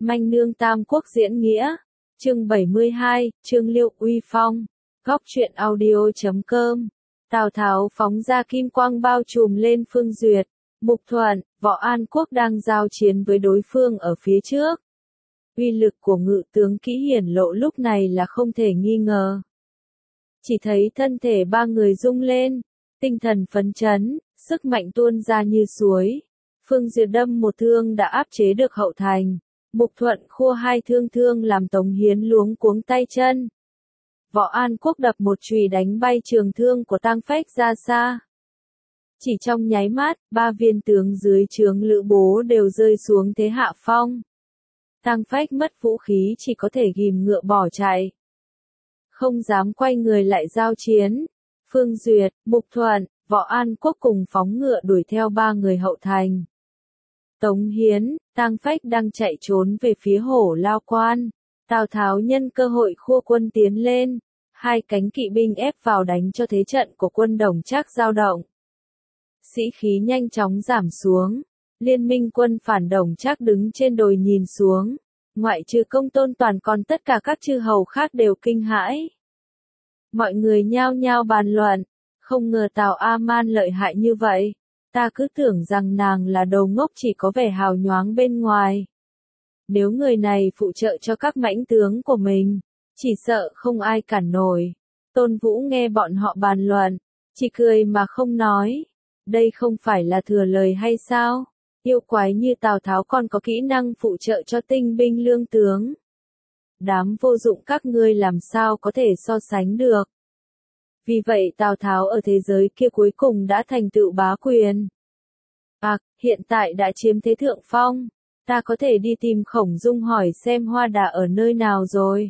Manh nương Tam Quốc diễn nghĩa. Chương 72, Trương Liêu uy phong. Góc truyện audio.com. Tào Tháo phóng ra kim quang bao trùm lên Phương Duyệt, Mục Thuận, Võ An Quốc đang giao chiến với đối phương ở phía trước. Uy lực của ngự tướng Kĩ hiển lộ lúc này là không thể nghi ngờ. Chỉ thấy thân thể ba người rung lên, tinh thần phấn chấn, sức mạnh tuôn ra như suối. Phương Duyệt đâm một thương đã áp chế được hậu thành. Mục Thuận khua hai thương làm Tống Hiến luống cuống tay chân. Võ An Quốc đập một chùy đánh bay trường thương của Tang Phách ra xa. Chỉ trong nháy mắt, ba viên tướng dưới trướng Lữ Bố đều rơi xuống thế hạ phong. Tang Phách mất vũ khí chỉ có thể ghìm ngựa bỏ chạy. Không dám quay người lại giao chiến. Phương Duyệt, Mục Thuận, Võ An Quốc cùng phóng ngựa đuổi theo ba người hậu thành. Tống Hiến, Tang Phách đang chạy trốn về phía Hổ Lao Quan. Tào Tháo nhân cơ hội khua quân tiến lên. Hai cánh kỵ binh ép vào đánh cho thế trận của quân Đồng Trác dao động. Sĩ khí nhanh chóng giảm xuống. Liên minh quân phản Đồng Trác đứng trên đồi nhìn xuống. Ngoại trừ Công Tôn Toàn còn tất cả các chư hầu khác đều kinh hãi. Mọi người nhao nhao bàn luận. Không ngờ Tào A-man lợi hại như vậy. Ta cứ tưởng rằng nàng là đầu ngốc chỉ có vẻ hào nhoáng bên ngoài. Nếu người này phụ trợ cho các mãnh tướng của mình, chỉ sợ không ai cản nổi. Tôn Vũ nghe bọn họ bàn luận, chỉ cười mà không nói. Đây không phải là thừa lời hay sao? Yêu quái như Tào Tháo còn có kỹ năng phụ trợ cho tinh binh lương tướng. Đám vô dụng các ngươi làm sao có thể so sánh được. Vì vậy Tào Tháo ở thế giới kia cuối cùng đã thành tựu bá quyền. Hiện tại đã chiếm thế thượng phong. Ta có thể đi tìm Khổng Dung hỏi xem Hoa Đà ở nơi nào rồi.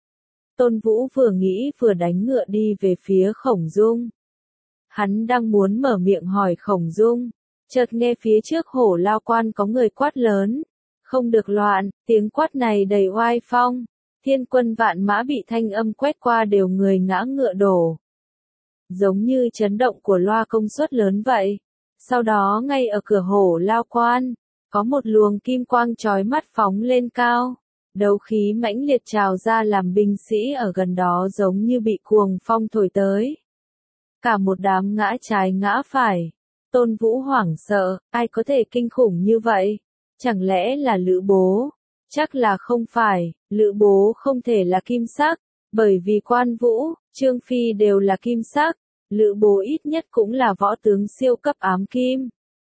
Tôn Vũ vừa nghĩ vừa đánh ngựa đi về phía Khổng Dung. Hắn đang muốn mở miệng hỏi Khổng Dung. Chợt nghe phía trước Hổ Lao Quan có người quát lớn. Không được loạn, tiếng quát này đầy oai phong. Thiên quân vạn mã bị thanh âm quét qua đều người ngã ngựa đổ. Giống như chấn động của loa công suất lớn vậy. Sau đó ngay ở cửa Hổ Lao Quan, có một luồng kim quang chói mắt phóng lên cao. Đấu khí mãnh liệt trào ra làm binh sĩ ở gần đó giống như bị cuồng phong thổi tới. Cả một đám ngã trái ngã phải. Tôn Vũ hoảng sợ, ai có thể kinh khủng như vậy? Chẳng lẽ là Lữ Bố? Chắc là không phải, Lữ Bố không thể là kim sắc, bởi vì Quan Vũ, Trương Phi đều là kim sắc. Lữ Bố ít nhất cũng là võ tướng siêu cấp ám kim.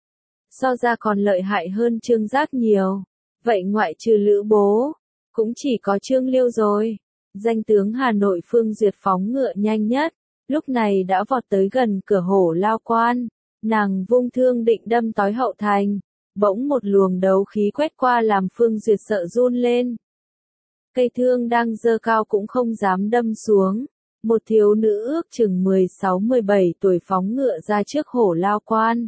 So ra còn lợi hại hơn Trương Giác nhiều. Vậy ngoại trừ Lữ Bố, cũng chỉ có Trương Liêu rồi. Danh tướng Hà Nội Phương Duyệt phóng ngựa nhanh nhất, lúc này đã vọt tới gần cửa Hổ Lao Quan. Nàng vung thương định đâm tối hậu thành. Bỗng một luồng đấu khí quét qua làm Phương Duyệt sợ run lên. Cây thương đang giơ cao cũng không dám đâm xuống. Một thiếu nữ ước chừng 16-17 tuổi phóng ngựa ra trước Hổ Lao Quan.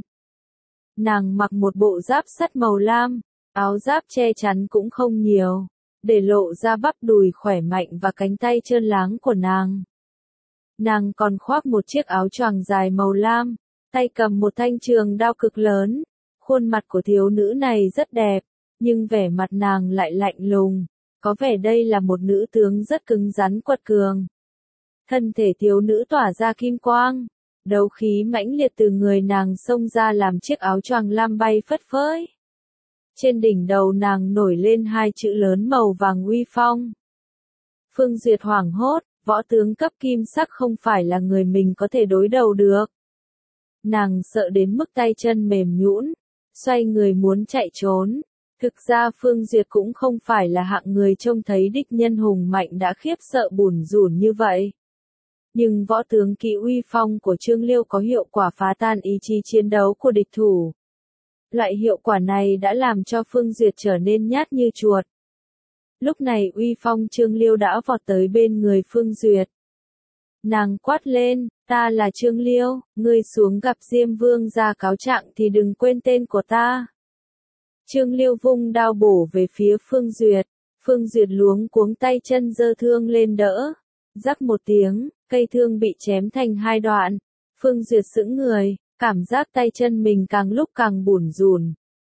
Nàng mặc một bộ giáp sắt màu lam, áo giáp che chắn cũng không nhiều, để lộ ra bắp đùi khỏe mạnh và cánh tay trơn láng của nàng. Nàng còn khoác một chiếc áo choàng dài màu lam, tay cầm một thanh trường đao cực lớn. Khuôn mặt của thiếu nữ này rất đẹp, nhưng vẻ mặt nàng lại lạnh lùng, có vẻ đây là một nữ tướng rất cứng rắn quật cường. Thân thể thiếu nữ tỏa ra kim quang, đấu khí mãnh liệt từ người nàng xông ra làm chiếc áo choàng lam bay phất phới. Trên đỉnh đầu nàng nổi lên hai chữ lớn màu vàng uy phong. Phương Duyệt hoảng hốt, võ tướng cấp kim sắc không phải là người mình có thể đối đầu được. Nàng sợ đến mức tay chân mềm nhũn, xoay người muốn chạy trốn. Thực ra Phương Duyệt cũng không phải là hạng người trông thấy địch nhân hùng mạnh đã khiếp sợ bủn rủn như vậy. Nhưng võ tướng kỵ uy phong của Trương Liêu có hiệu quả phá tan ý chí chiến đấu của địch thủ. Loại hiệu quả này đã làm cho Phương Duyệt trở nên nhát như chuột. Lúc này uy phong Trương Liêu đã vọt tới bên người Phương Duyệt. Nàng quát lên, ta là Trương Liêu, ngươi xuống gặp Diêm Vương ra cáo trạng thì đừng quên tên của ta. Trương Liêu vung đao bổ về phía Phương Duyệt. Phương Duyệt luống cuống tay chân giơ thương lên đỡ. Rắc một tiếng, cây thương bị chém thành hai đoạn. Phương Duyệt sững người, cảm giác tay chân mình càng lúc càng bủn rủn.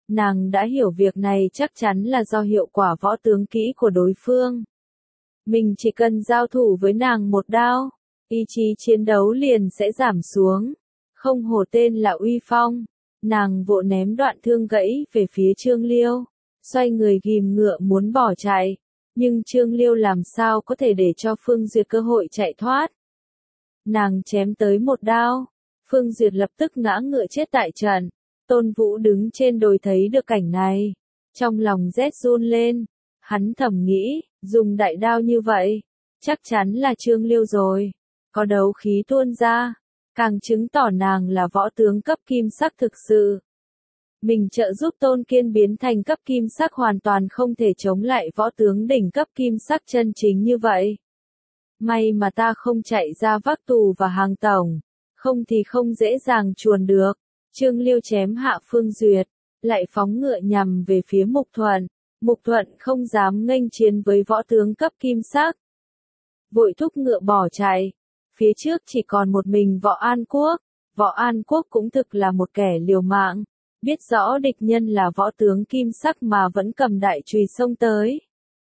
Nàng đã hiểu việc này chắc chắn là do hiệu quả võ tướng kỹ của đối phương. Mình chỉ cần giao thủ với nàng một đao, ý chí chiến đấu liền sẽ giảm xuống. Không hổ tên là uy phong. Nàng vội ném đoạn thương gãy về phía Trương Liêu, xoay người ghim ngựa muốn bỏ chạy. Nhưng Trương Liêu làm sao có thể để cho Phương Duyệt cơ hội chạy thoát. Nàng chém tới một đao, Phương Duyệt lập tức ngã ngựa chết tại trận. Tôn Vũ đứng trên đồi thấy được cảnh này, trong lòng rét run lên, hắn thầm nghĩ, dùng đại đao như vậy, chắc chắn là Trương Liêu rồi, có đấu khí tuôn ra, càng chứng tỏ nàng là võ tướng cấp kim sắc thực sự. Mình trợ giúp Tôn Kiên biến thành cấp kim sắc hoàn toàn không thể chống lại võ tướng đỉnh cấp kim sắc chân chính như vậy. May mà ta không chạy ra vác tù và hàng tổng, không thì không dễ dàng chuồn được. Trương Liêu chém hạ Phương Duyệt, lại phóng ngựa nhằm về phía Mục Thuận. Mục Thuận không dám nghênh chiến với võ tướng cấp kim sắc, vội thúc ngựa bỏ chạy. Phía trước chỉ còn một mình Võ An Quốc. Võ An Quốc cũng thực là một kẻ liều mạng, biết rõ địch nhân là võ tướng kim sắc mà vẫn cầm đại chùy xông tới.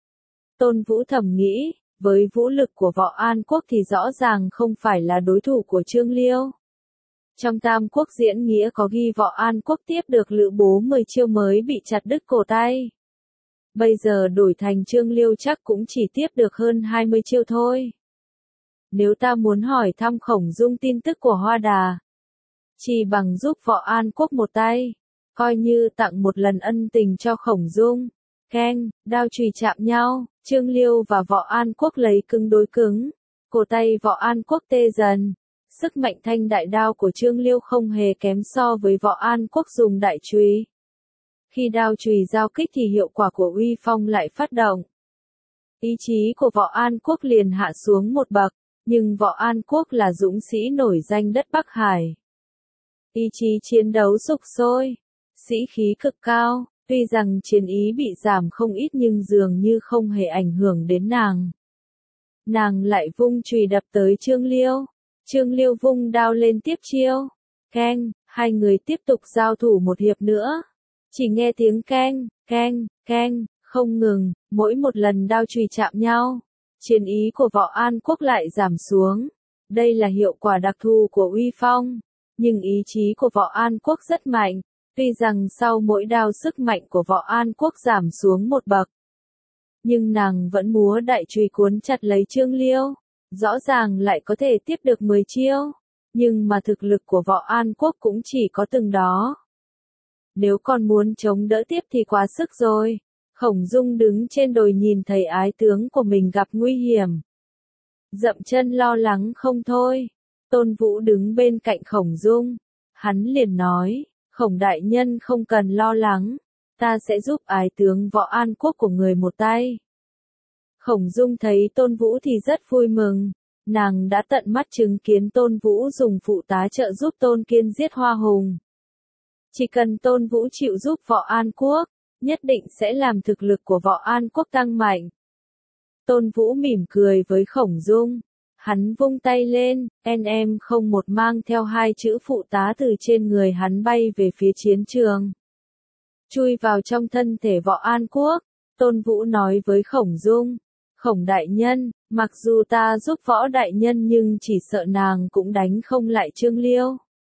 Tôn Vũ thầm nghĩ, với vũ lực của Võ An Quốc thì rõ ràng không phải là đối thủ của Trương Liêu. Trong Tam Quốc diễn nghĩa có ghi Võ An Quốc tiếp được Lữ Bố 10 chiêu mới bị chặt đứt cổ tay. Bây giờ đổi thành Trương Liêu chắc cũng chỉ tiếp được hơn 20 chiêu thôi. Nếu ta muốn hỏi thăm Khổng Dung tin tức của Hoa Đà, chỉ bằng giúp Võ An Quốc một tay, coi như tặng một lần ân tình cho Khổng Dung. Keng, đao chùy chạm nhau, Trương Liêu và Võ An Quốc lấy cứng đối cứng, cổ tay Võ An Quốc tê dần. Sức mạnh thanh đại đao của Trương Liêu không hề kém so với Võ An Quốc dùng đại chùy. Khi đao chùy giao kích thì hiệu quả của uy phong lại phát động. Ý chí của Võ An Quốc liền hạ xuống một bậc, nhưng Võ An Quốc là dũng sĩ nổi danh đất Bắc Hải. Ý chí chiến đấu sục sôi, sĩ khí cực cao, tuy rằng chiến ý bị giảm không ít nhưng dường như không hề ảnh hưởng đến nàng. Nàng lại vung chùy đập tới Trương Liêu. Trương Liêu vung đao lên tiếp chiêu. Keng, hai người tiếp tục giao thủ một hiệp nữa. Chỉ nghe tiếng keng, keng, keng, không ngừng, mỗi một lần đao chùy chạm nhau, chiến ý của Võ An Quốc lại giảm xuống. Đây là hiệu quả đặc thù của uy phong, nhưng ý chí của Võ An Quốc rất mạnh, tuy rằng sau mỗi đao sức mạnh của Võ An Quốc giảm xuống một bậc. Nhưng nàng vẫn múa đại chùy cuốn chặt lấy Trương Liêu. Rõ ràng lại có thể tiếp được 10 chiêu, nhưng mà thực lực của Võ An Quốc cũng chỉ có từng đó. Nếu còn muốn chống đỡ tiếp thì quá sức rồi. Khổng Dung đứng trên đồi nhìn thấy ái tướng của mình gặp nguy hiểm, dậm chân lo lắng không thôi. Tôn Vũ đứng bên cạnh Khổng Dung, hắn liền nói, Khổng đại nhân không cần lo lắng, ta sẽ giúp ái tướng Võ An Quốc của người một tay. Khổng Dung thấy Tôn Vũ thì rất vui mừng, nàng đã tận mắt chứng kiến Tôn Vũ dùng phụ tá trợ giúp Tôn Kiên giết Hoa Hùng. Chỉ cần Tôn Vũ chịu giúp Võ An Quốc, nhất định sẽ làm thực lực của Võ An Quốc tăng mạnh. Tôn Vũ mỉm cười với Khổng Dung, hắn vung tay lên, em không một mang theo hai chữ phụ tá từ trên người hắn bay về phía chiến trường. Chui vào trong thân thể Võ An Quốc, Tôn Vũ nói với Khổng Dung, Khổng đại nhân, mặc dù ta giúp Võ đại nhân nhưng chỉ sợ nàng cũng đánh không lại Trương Liêu.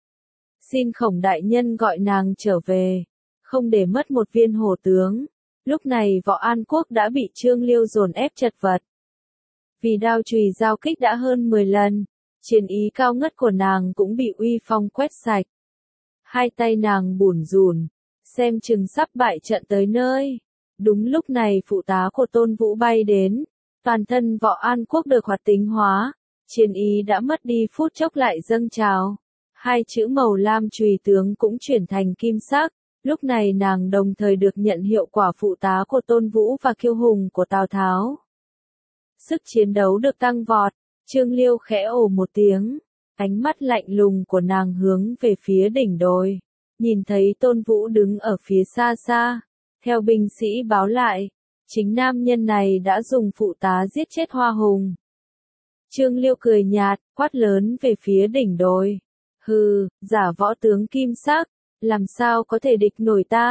Xin Khổng đại nhân gọi nàng trở về, không để mất một viên hổ tướng. Lúc này Võ An Quốc đã bị Trương Liêu dồn ép chật vật. Vì đao chùy giao kích đã hơn 10 lần, chiến ý cao ngất của nàng cũng bị uy phong quét sạch. Hai tay nàng bủn rủn, xem chừng sắp bại trận tới nơi. Đúng lúc này phụ tá của Tôn Vũ bay đến, toàn thân Võ An Quốc được hoạt tính hóa, chiến ý đã mất đi phút chốc lại dâng trào. Hai chữ màu lam chùy tướng cũng chuyển thành kim sắc, lúc này nàng đồng thời được nhận hiệu quả phụ tá của Tôn Vũ và kiêu hùng của Tào Tháo. Sức chiến đấu được tăng vọt, Trương Liêu khẽ ồ một tiếng, ánh mắt lạnh lùng của nàng hướng về phía đỉnh đồi, nhìn thấy Tôn Vũ đứng ở phía xa xa. Theo binh sĩ báo lại, chính nam nhân này đã dùng phụ tá giết chết Hoa Hùng. Trương Liêu cười nhạt, quát lớn về phía đỉnh đồi. Hừ, giả võ tướng kim sắc, làm sao có thể địch nổi ta?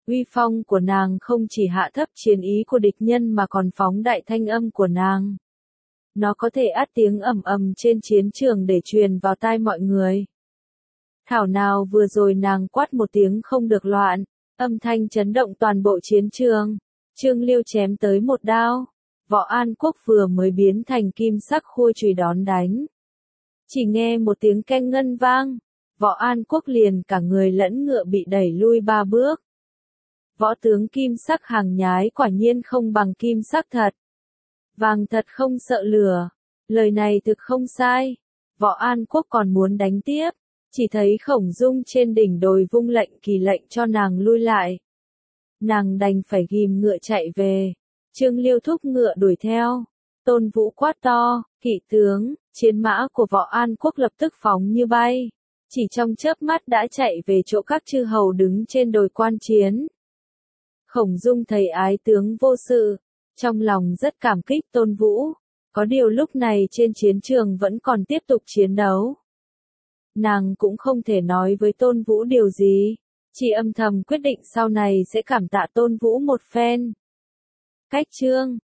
Uy phong của nàng không chỉ hạ thấp chiến ý của địch nhân mà còn phóng đại thanh âm của nàng. Nó có thể át tiếng ầm ầm trên chiến trường để truyền vào tai mọi người. Thảo nào vừa rồi nàng quát một tiếng không được loạn, âm thanh chấn động toàn bộ chiến trường. Trương Liêu chém tới một đao. Võ An Quốc vừa mới biến thành kim sắc khôi chùy đón đánh. Chỉ nghe một tiếng keng ngân vang, Võ An Quốc liền cả người lẫn ngựa bị đẩy lui 3 bước. Võ tướng kim sắc hàng nhái quả nhiên không bằng kim sắc thật. Vàng thật không sợ lửa. Lời này thực không sai. Võ An Quốc còn muốn đánh tiếp. Chỉ thấy Khổng Dung trên đỉnh đồi vung lệnh kỳ lệnh cho nàng lui lại. Nàng đành phải ghim ngựa chạy về. Trương Liêu thúc ngựa đuổi theo. Tôn Vũ quát to, kỵ tướng, chiến mã của Võ An Quốc lập tức phóng như bay. Chỉ trong chớp mắt đã chạy về chỗ các chư hầu đứng trên đồi quan chiến. Khổng Dung thấy ái tướng vô sự, trong lòng rất cảm kích Tôn Vũ. Có điều lúc này trên chiến trường vẫn còn tiếp tục chiến đấu. Nàng cũng không thể nói với Tôn Vũ điều gì, chỉ âm thầm quyết định sau này sẽ cảm tạ Tôn Vũ một phen. Cách chương